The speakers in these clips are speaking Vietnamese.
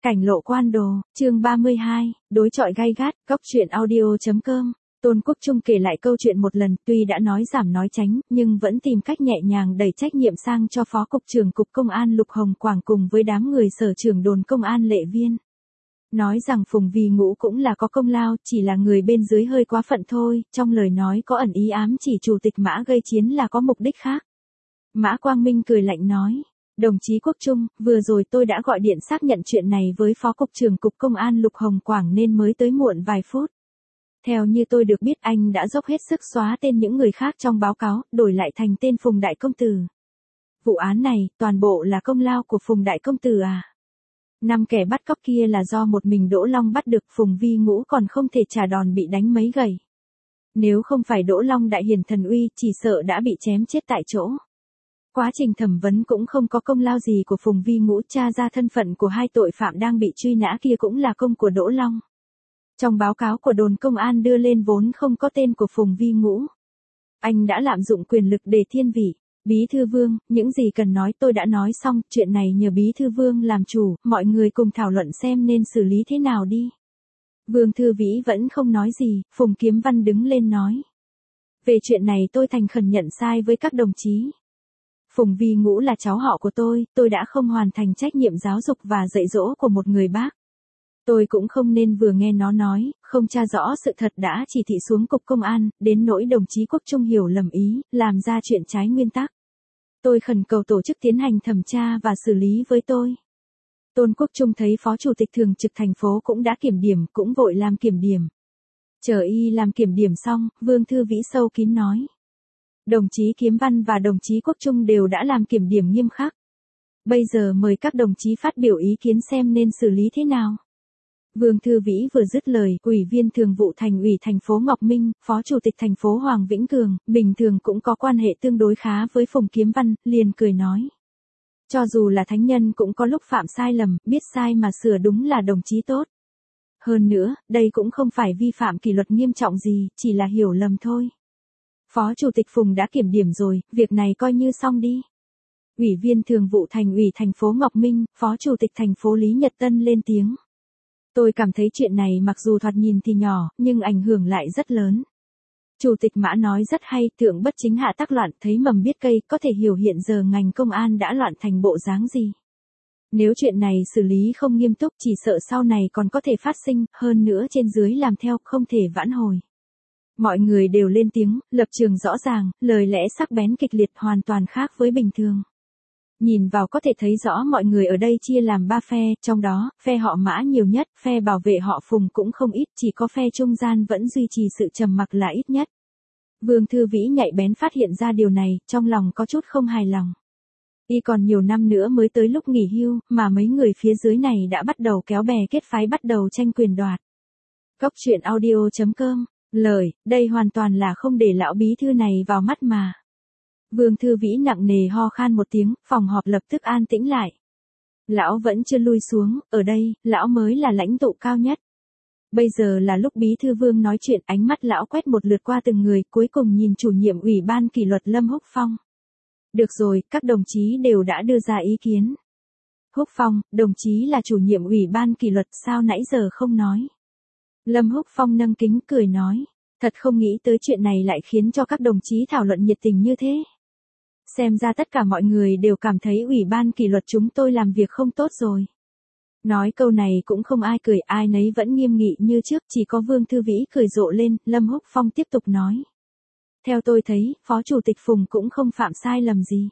Cảnh lộ quan đồ, chương 32, đối chọi gay gắt, góc truyện audio.com. Tôn Quốc Trung kể lại câu chuyện một lần, tuy đã nói giảm nói tránh, nhưng vẫn tìm cách nhẹ nhàng đẩy trách nhiệm sang cho Phó Cục trưởng Cục Công an Lục Hồng Quảng cùng với đám người sở trưởng đồn công an Lệ Viên. Nói rằng Phùng Vi Ngũ cũng là có công lao, chỉ là người bên dưới hơi quá phận thôi, trong lời nói có ẩn ý ám chỉ Chủ tịch Mã gây chiến là có mục đích khác. Mã Quang Minh cười lạnh nói. Đồng chí Quốc Trung, vừa rồi tôi đã gọi điện xác nhận chuyện này với Phó Cục trưởng Cục Công an Lục Hồng Quảng nên mới tới muộn vài phút. Theo như tôi được biết anh đã dốc hết sức xóa tên những người khác trong báo cáo, đổi lại thành tên Phùng Đại Công Tử. Vụ án này, toàn bộ là công lao của Phùng Đại Công Tử à? 5 kẻ bắt cóc kia là do một mình Đỗ Long bắt được, Phùng Vi Ngũ còn không thể trả đòn bị đánh mấy gầy. Nếu không phải Đỗ Long đại hiển thần uy, chỉ sợ đã bị chém chết tại chỗ. Quá trình thẩm vấn cũng không có công lao gì của Phùng Vi Ngũ, tra ra thân phận của hai tội phạm đang bị truy nã kia cũng là công của Đỗ Long. Trong báo cáo của đồn công an đưa lên vốn không có tên của Phùng Vi Ngũ. Anh đã lạm dụng quyền lực để thiên vị. Bí thư Vương, những gì cần nói tôi đã nói xong, chuyện này nhờ Bí thư Vương làm chủ, mọi người cùng thảo luận xem nên xử lý thế nào đi. Vương Thư Vĩ vẫn không nói gì, Phùng Kiếm Văn đứng lên nói. Về chuyện này tôi thành khẩn nhận sai với các đồng chí. Phùng Vi Ngũ là cháu họ của tôi đã không hoàn thành trách nhiệm giáo dục và dạy dỗ của một người bác. Tôi cũng không nên vừa nghe nó nói, không tra rõ sự thật đã chỉ thị xuống Cục Công an, đến nỗi đồng chí Quốc Trung hiểu lầm ý, làm ra chuyện trái nguyên tắc. Tôi khẩn cầu tổ chức tiến hành thẩm tra và xử lý với tôi. Tôn Quốc Trung thấy Phó Chủ tịch Thường trực thành phố cũng đã kiểm điểm, cũng vội làm kiểm điểm. Chờ y làm kiểm điểm xong, Vương Thư Vĩ sâu kín nói. Đồng chí Kiếm Văn và đồng chí Quốc Trung đều đã làm kiểm điểm nghiêm khắc. Bây giờ mời các đồng chí phát biểu ý kiến xem nên xử lý thế nào. Vương Thư Vĩ vừa dứt lời, Ủy viên Thường vụ Thành ủy thành phố Ngọc Minh, Phó Chủ tịch thành phố Hoàng Vĩnh Cường, bình thường cũng có quan hệ tương đối khá với Phùng Kiếm Văn, liền cười nói. Cho dù là thánh nhân cũng có lúc phạm sai lầm, biết sai mà sửa đúng là đồng chí tốt. Hơn nữa, đây cũng không phải vi phạm kỷ luật nghiêm trọng gì, chỉ là hiểu lầm thôi. Phó Chủ tịch Phùng đã kiểm điểm rồi, việc này coi như xong đi. Ủy viên Thường vụ Thành ủy thành phố Ngọc Minh, Phó Chủ tịch thành phố Lý Nhật Tân lên tiếng. Tôi cảm thấy chuyện này mặc dù thoạt nhìn thì nhỏ, nhưng ảnh hưởng lại rất lớn. Chủ tịch Mã nói rất hay, thượng bất chính hạ tắc loạn, thấy mầm biết cây, có thể hiểu hiện giờ ngành công an đã loạn thành bộ dáng gì. Nếu chuyện này xử lý không nghiêm túc chỉ sợ sau này còn có thể phát sinh, hơn nữa trên dưới làm theo, không thể vãn hồi. Mọi người đều lên tiếng, lập trường rõ ràng, lời lẽ sắc bén kịch liệt hoàn toàn khác với bình thường. Nhìn vào có thể thấy rõ mọi người ở đây chia làm 3 phe, trong đó, phe họ Mã nhiều nhất, phe bảo vệ họ Phùng cũng không ít, chỉ có phe trung gian vẫn duy trì sự trầm mặc là ít nhất. Vương Thư Vĩ nhạy bén phát hiện ra điều này, trong lòng có chút không hài lòng. Y còn nhiều năm nữa mới tới lúc nghỉ hưu, mà mấy người phía dưới này đã bắt đầu kéo bè kết phái bắt đầu tranh quyền đoạt. Góc truyện audio.com, lời, đây hoàn toàn là không để lão bí thư này vào mắt mà. Vương Thư Vĩ nặng nề ho khan một tiếng, phòng họp lập tức an tĩnh lại. Lão vẫn chưa lui xuống, ở đây, lão mới là lãnh tụ cao nhất. Bây giờ là lúc Bí thư Vương nói chuyện, ánh mắt lão quét một lượt qua từng người, cuối cùng nhìn chủ nhiệm Ủy ban kỷ luật Lâm Húc Phong. Được rồi, các đồng chí đều đã đưa ra ý kiến. Húc Phong, đồng chí là chủ nhiệm Ủy ban kỷ luật, sao nãy giờ không nói? Lâm Húc Phong nâng kính cười nói, thật không nghĩ tới chuyện này lại khiến cho các đồng chí thảo luận nhiệt tình như thế. Xem ra tất cả mọi người đều cảm thấy Ủy ban kỷ luật chúng tôi làm việc không tốt rồi. Nói câu này cũng không ai cười, ai nấy vẫn nghiêm nghị như trước, chỉ có Vương Thư Vĩ cười rộ lên, Lâm Húc Phong tiếp tục nói. Theo tôi thấy, Phó Chủ tịch Phùng cũng không phạm sai lầm gì.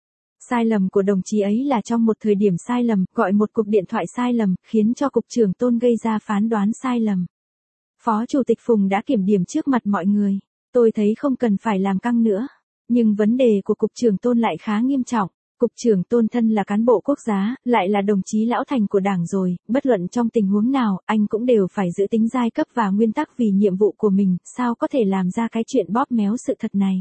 Sai lầm của đồng chí ấy là trong một thời điểm sai lầm, gọi một cuộc điện thoại sai lầm, khiến cho Cục trưởng Tôn gây ra phán đoán sai lầm. Phó Chủ tịch Phùng đã kiểm điểm trước mặt mọi người, tôi thấy không cần phải làm căng nữa. Nhưng vấn đề của Cục trưởng Tôn lại khá nghiêm trọng. Cục trưởng Tôn thân là cán bộ quốc gia, lại là đồng chí lão thành của Đảng rồi, bất luận trong tình huống nào, anh cũng đều phải giữ tính giai cấp và nguyên tắc vì nhiệm vụ của mình, sao có thể làm ra cái chuyện bóp méo sự thật này.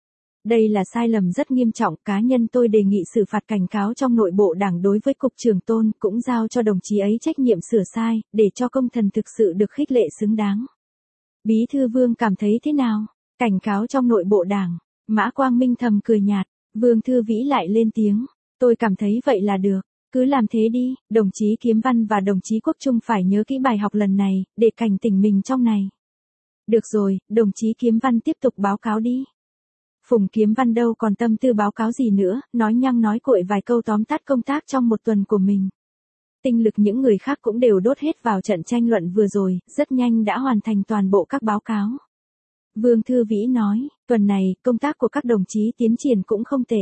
Đây là sai lầm rất nghiêm trọng, cá nhân tôi đề nghị xử phạt cảnh cáo trong nội bộ Đảng đối với Cục trưởng Tôn, cũng giao cho đồng chí ấy trách nhiệm sửa sai, để cho công thần thực sự được khích lệ xứng đáng. Bí thư Vương cảm thấy thế nào? Cảnh cáo trong nội bộ Đảng. Mã Quang Minh thầm cười nhạt, Vương Thư Vĩ lại lên tiếng, tôi cảm thấy vậy là được, Cứ làm thế đi, đồng chí Kiếm Văn và đồng chí Quốc Trung phải nhớ kỹ bài học lần này, để cảnh tỉnh mình trong này. Được rồi, đồng chí Kiếm Văn tiếp tục báo cáo đi. Phùng Kiếm Văn đâu còn tâm tư báo cáo gì nữa, nói nhăng nói cuội vài câu tóm tắt công tác trong một tuần của mình. Tinh lực những người khác cũng đều đốt hết vào trận tranh luận vừa rồi, rất nhanh đã hoàn thành toàn bộ các báo cáo. Vương Thư Vĩ nói, tuần này, công tác của các đồng chí tiến triển cũng không tệ.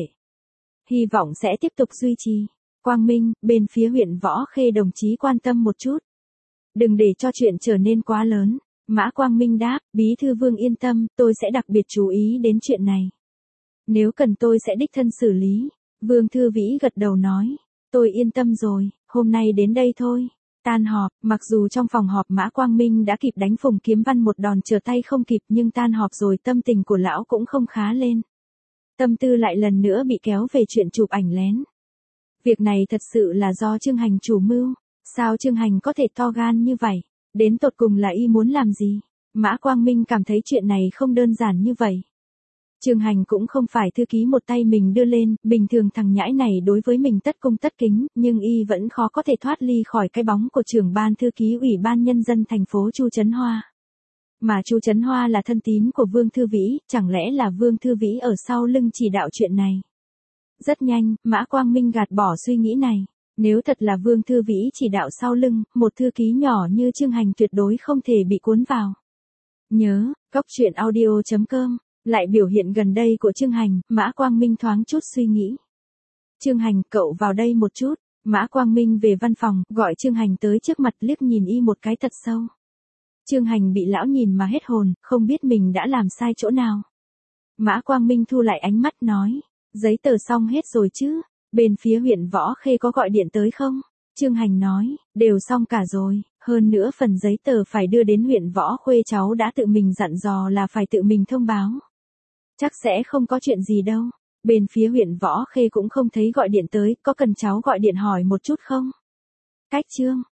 Hy vọng sẽ tiếp tục duy trì. Quang Minh, bên phía huyện Võ Khê đồng chí quan tâm một chút. Đừng để cho chuyện trở nên quá lớn. Mã Quang Minh đáp, Bí thư Vương yên tâm, tôi sẽ đặc biệt chú ý đến chuyện này. Nếu cần tôi sẽ đích thân xử lý. Vương Thư Vĩ gật đầu nói, tôi yên tâm rồi, hôm nay đến đây thôi. Tan họp, mặc dù trong phòng họp Mã Quang Minh đã kịp đánh Phùng Kiếm Văn một đòn trở tay không kịp nhưng tan họp rồi tâm tình của lão cũng không khá lên. Tâm tư lại lần nữa bị kéo về chuyện chụp ảnh lén. Việc này thật sự là do Trương Hành chủ mưu. Sao Trương Hành có thể to gan như vậy? Đến tột cùng là y muốn làm gì? Mã Quang Minh cảm thấy chuyện này không đơn giản như vậy. Trương Hành cũng không phải thư ký một tay mình đưa lên, bình thường thằng nhãi này đối với mình tất cung tất kính, nhưng y vẫn khó có thể thoát ly khỏi cái bóng của trưởng ban thư ký Ủy ban Nhân dân thành phố Chu Trấn Hoa. Mà Chu Trấn Hoa là thân tín của Vương Thư Vĩ, chẳng lẽ là Vương Thư Vĩ ở sau lưng chỉ đạo chuyện này? Rất nhanh, Mã Quang Minh gạt bỏ suy nghĩ này. Nếu thật là Vương Thư Vĩ chỉ đạo sau lưng, một thư ký nhỏ như Trương Hành tuyệt đối không thể bị cuốn vào. Nhớ, góc truyện audio.com, lại biểu hiện gần đây của Trương Hành, Mã Quang Minh thoáng chút suy nghĩ. Trương Hành, cậu vào đây một chút. Mã Quang Minh về văn phòng, gọi Trương Hành tới trước mặt liếc nhìn y một cái thật sâu. Trương Hành bị lão nhìn mà hết hồn, không biết mình đã làm sai chỗ nào. Mã Quang Minh thu lại ánh mắt nói, giấy tờ xong hết rồi chứ? Bên phía huyện Võ Khê có gọi điện tới không? Trương Hành nói, đều xong cả rồi, hơn nữa phần giấy tờ phải đưa đến huyện Võ Khuê cháu đã tự mình dặn dò là phải tự mình thông báo. Chắc sẽ không có chuyện gì đâu. Bên phía huyện Võ Khê cũng không thấy gọi điện tới, có cần cháu gọi điện hỏi một chút không? Cách Trương,